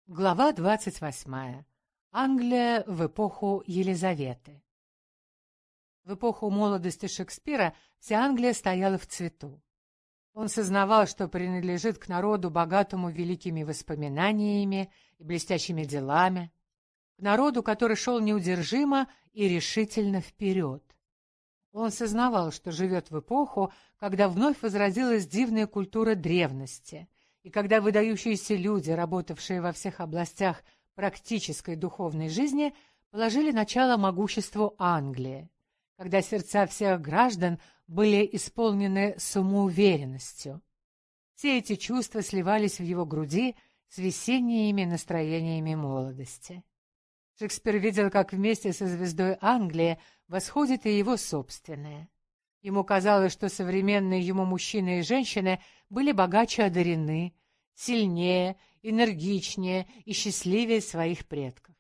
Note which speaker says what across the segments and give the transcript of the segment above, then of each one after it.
Speaker 1: Глава 28. Англия в эпоху Елизаветы. В эпоху молодости Шекспира вся Англия стояла в цвету. Он сознавал, что принадлежит к народу, богатому великими воспоминаниями и блестящими делами, к народу, который шел неудержимо и решительно вперед. Он сознавал, что живет в эпоху, когда вновь возродилась дивная культура древности, и когда выдающиеся люди, работавшие во всех областях практической духовной жизни, положили начало могуществу Англии, когда сердца всех граждан были исполнены самоуверенностью. Все эти чувства сливались в его груди с весенними настроениями молодости. Шекспир видел, как вместе со звездой Англии восходит и его собственная. Ему казалось, что современные ему мужчины и женщины были богаче одарены, сильнее, энергичнее и счастливее своих предков.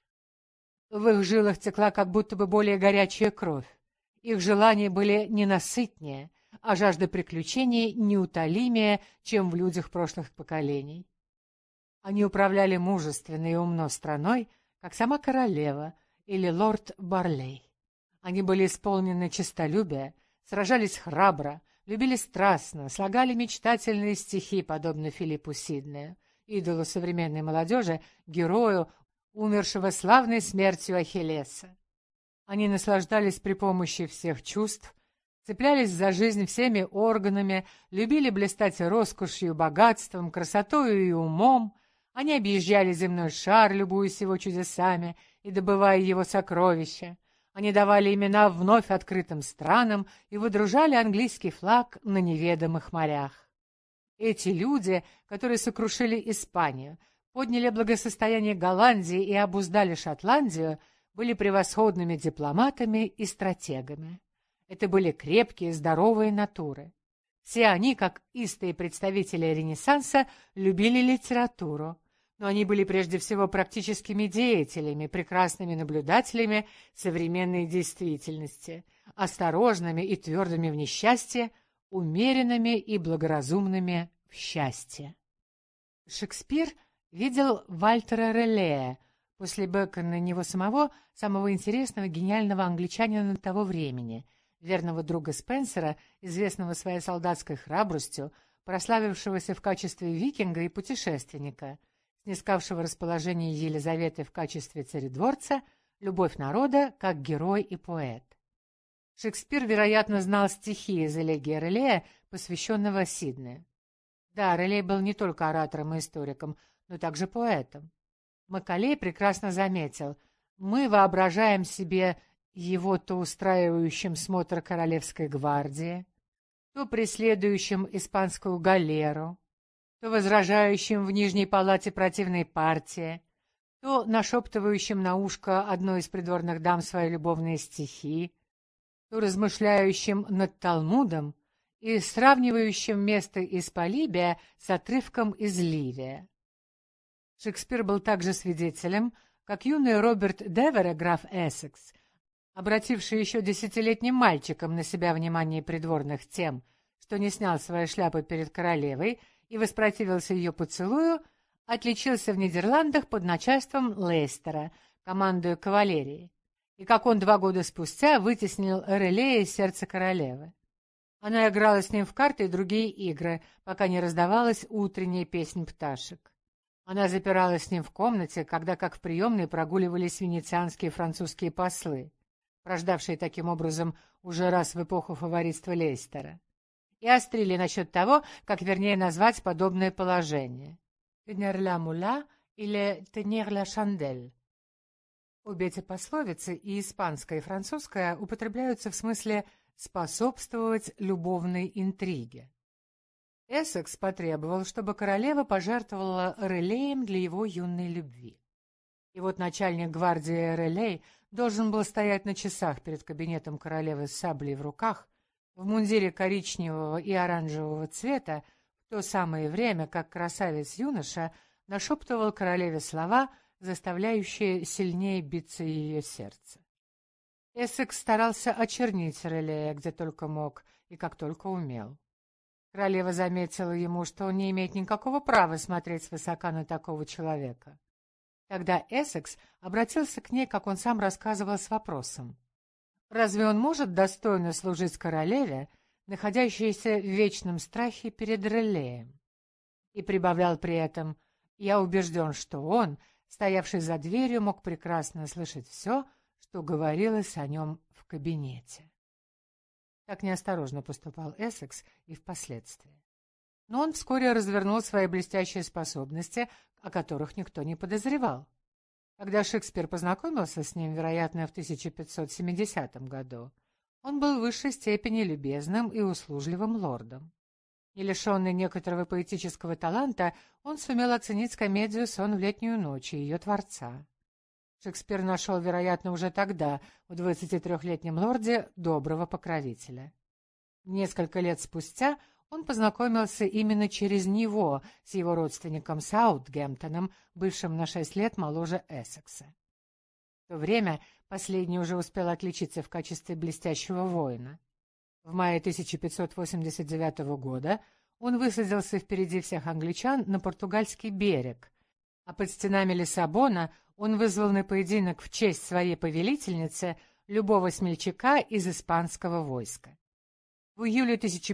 Speaker 1: В их жилах текла как будто бы более горячая кровь. Их желания были ненасытнее, а жажда приключений неутолимее, чем в людях прошлых поколений. Они управляли мужественно и умно страной, как сама королева или лорд Барлей. Они были исполнены честолюбия, сражались храбро, любили страстно, слагали мечтательные стихи, подобно Филиппу Сиднею, идолу современной молодежи, герою, умершего славной смертью Ахиллеса. Они наслаждались при помощи всех чувств, цеплялись за жизнь всеми органами, любили блистать роскошью, богатством, красотою и умом. Они объезжали земной шар, любуясь его чудесами и добывая его сокровища. Они давали имена вновь открытым странам и выдружали английский флаг на неведомых морях. Эти люди, которые сокрушили Испанию, подняли благосостояние Голландии и обуздали Шотландию, были превосходными дипломатами и стратегами. Это были крепкие, здоровые натуры. Все они, как истые представители Ренессанса, любили литературу, но они были прежде всего практическими деятелями, прекрасными наблюдателями современной действительности, осторожными и твердыми в несчастье, умеренными и благоразумными в счастье. Шекспир видел Вальтера Реллея, после Бэкона него самого, самого интересного, гениального англичанина того времени, верного друга Спенсера, известного своей солдатской храбростью, прославившегося в качестве викинга и путешественника, снискавшего расположение Елизаветы в качестве царедворца, любовь народа как герой и поэт. Шекспир, вероятно, знал стихи из элегии Релея, посвященного Сиднею. Да, Релей был не только оратором и историком, но также поэтом. Макалей прекрасно заметил: мы воображаем себе его то устраивающим смотр королевской гвардии, то преследующим испанскую галеру, то возражающим в Нижней палате противной партии, то нашептывающим на ушко одной из придворных дам свои любовные стихи, то размышляющим над Талмудом и сравнивающим место из Полибия с отрывком из Ливия. Шекспир был также свидетелем, как юный Роберт Девера, граф Эссекс, обративший еще 10-летним мальчиком на себя внимание придворных тем, что не снял своей шляпы перед королевой и воспротивился ее поцелую, отличился в Нидерландах под начальством Лейстера, командуя кавалерией, и как он 2 года спустя вытеснил Релея из сердца королевы. Она играла с ним в карты и другие игры, пока не раздавалась утренняя песнь пташек. Она запиралась с ним в комнате, когда, как в приемной, прогуливались венецианские и французские послы, рождавшие таким образом уже раз в эпоху фаворитства Лейстера, и острили насчет того, как вернее назвать подобное положение — «tenir la moula» или «tenir la chandelle». Обе эти пословицы, и испанская, и французская, употребляются в смысле «способствовать любовной интриге». Эссекс потребовал, чтобы королева пожертвовала Релеем для его юной любви. И вот начальник гвардии Релей должен был стоять на часах перед кабинетом королевы с саблей в руках, в мундире коричневого и оранжевого цвета, в то самое время, как красавец-юноша нашептывал королеве слова, заставляющие сильнее биться ее сердце. Эссекс старался очернить Релея где только мог и как только умел. Королева заметила ему, что он не имеет никакого права смотреть свысока на такого человека. Тогда Эссекс обратился к ней, как он сам рассказывал, с вопросом: «Разве он может достойно служить королеве, находящейся в вечном страхе перед Реллеем?» И прибавлял при этом: «Я убежден, что он, стоявший за дверью, мог прекрасно слышать все, что говорилось о нем в кабинете». Так неосторожно поступал Эссекс и впоследствии. Но он вскоре развернул свои блестящие способности, о которых никто не подозревал. Когда Шекспир познакомился с ним, вероятно, в 1570 году, он был в высшей степени любезным и услужливым лордом. Не лишенный некоторого поэтического таланта, он сумел оценить комедию «Сон в летнюю ночь» и ее творца. Шекспир нашел, вероятно, уже тогда в 23-летнем лорде доброго покровителя. Несколько лет спустя он познакомился именно через него с его родственником Саутгемптоном, бывшим на 6 лет моложе Эссекса. В то время последний уже успел отличиться в качестве блестящего воина. В мае 1589 года он высадился впереди всех англичан на португальский берег, а под стенами Лиссабона он вызвал на поединок в честь своей повелительницы любого смельчака из испанского войска. В июле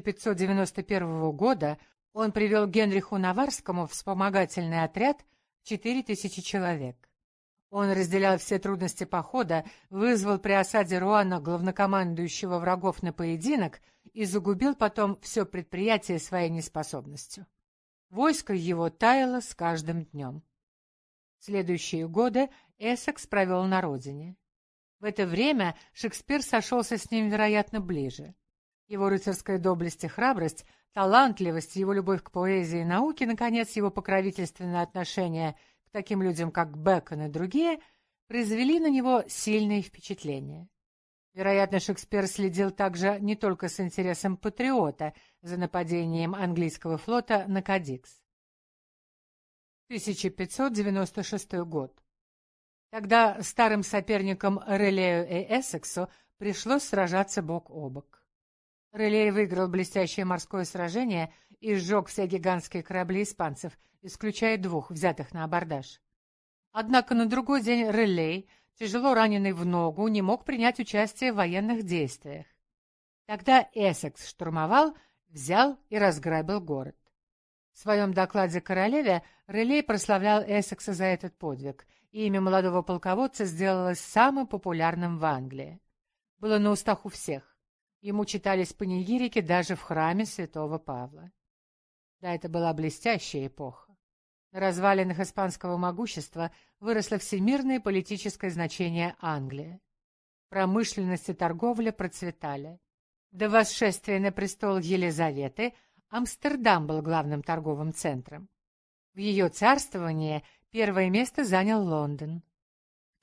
Speaker 1: 1591 года он привел Генриху Наварскому вспомогательный отряд в 4000 человек. Он разделял все трудности похода, вызвал при осаде Руана главнокомандующего врагов на поединок и загубил потом все предприятие своей неспособностью. Войско его таяло с каждым днем. Следующие годы Эссекс провел на родине. В это время Шекспир сошелся с ним, вероятно, ближе. Его рыцарская доблесть и храбрость, талантливость, его любовь к поэзии и науке, наконец, его покровительственное отношение к таким людям, как Бэкон и другие, произвели на него сильные впечатления. Вероятно, Шекспир следил также не только с интересом патриота за нападением английского флота на Кадикс. 1596 год. Тогда старым соперникам Релею и Эссексу пришлось сражаться бок о бок. Релей выиграл блестящее морское сражение и сжег все гигантские корабли испанцев, исключая 2, взятых на абордаж. Однако на другой день Релей, тяжело раненый в ногу, не мог принять участие в военных действиях. Тогда Эссекс штурмовал, взял и разграбил город. В своем докладе королеве Релей прославлял Эссекса за этот подвиг, и имя молодого полководца сделалось самым популярным в Англии. Было на устах у всех. Ему читались панигирики даже в храме святого Павла. Да, это была блестящая эпоха. На развалинах испанского могущества выросло всемирное политическое значение Англии. Промышленность и торговля процветали. До восшествия на престол Елизаветы Амстердам был главным торговым центром. В ее царствовании первое место занял Лондон. В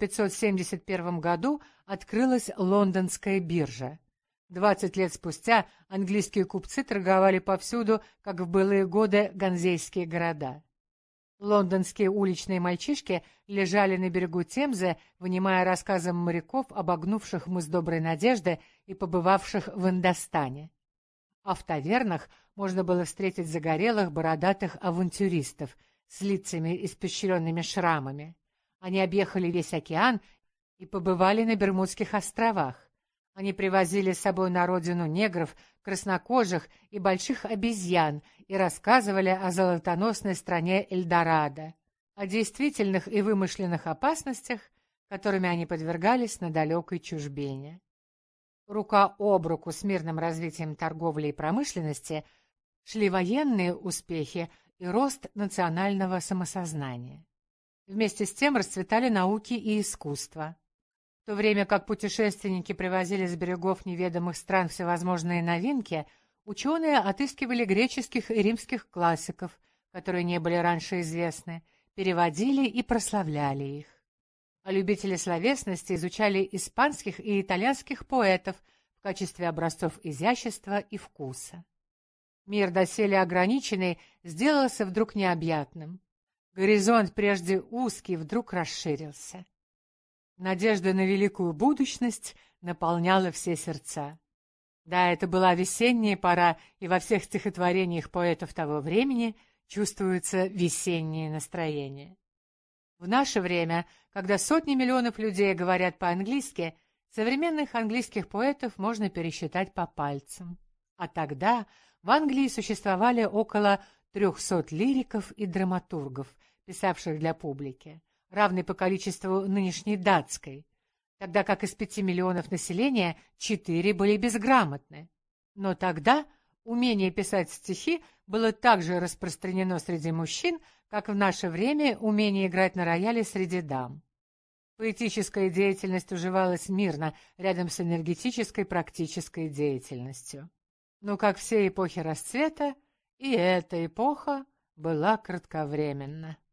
Speaker 1: 1571 году открылась лондонская биржа. 20 лет спустя английские купцы торговали повсюду, как в былые годы ганзейские города. Лондонские уличные мальчишки лежали на берегу Темзы, внимая рассказам моряков, обогнувших мыс Доброй Надежды и побывавших в Индостане. А в тавернах можно было встретить загорелых бородатых авантюристов с лицами, испещренными шрамами. Они объехали весь океан и побывали на Бермудских островах. Они привозили с собой на родину негров, краснокожих и больших обезьян и рассказывали о золотоносной стране Эльдорадо, о действительных и вымышленных опасностях, которыми они подвергались на далекой чужбине. Рука об руку с мирным развитием торговли и промышленности шли военные успехи и рост национального самосознания. Вместе с тем расцветали науки и искусство. В то время как путешественники привозили с берегов неведомых стран всевозможные новинки, ученые отыскивали греческих и римских классиков, которые не были раньше известны, переводили и прославляли их. А любители словесности изучали испанских и итальянских поэтов в качестве образцов изящества и вкуса. Мир, доселе ограниченный, сделался вдруг необъятным. Горизонт, прежде узкий, вдруг расширился. Надежда на великую будущность наполняла все сердца. Да, это была весенняя пора, и во всех стихотворениях поэтов того времени чувствуется весеннее настроение. В наше время, когда сотни миллионов людей говорят по-английски, современных английских поэтов можно пересчитать по пальцам. А тогда в Англии существовали около 300 лириков и драматургов, писавших для публики, равной по количеству нынешней датской, тогда как из 5 миллионов населения 4 были безграмотны. Но тогда умение писать стихи было так же распространено среди мужчин, как в наше время умение играть на рояле среди дам. Поэтическая деятельность уживалась мирно рядом с энергетической практической деятельностью. Но, как все эпохи расцвета, и эта эпоха была кратковременна.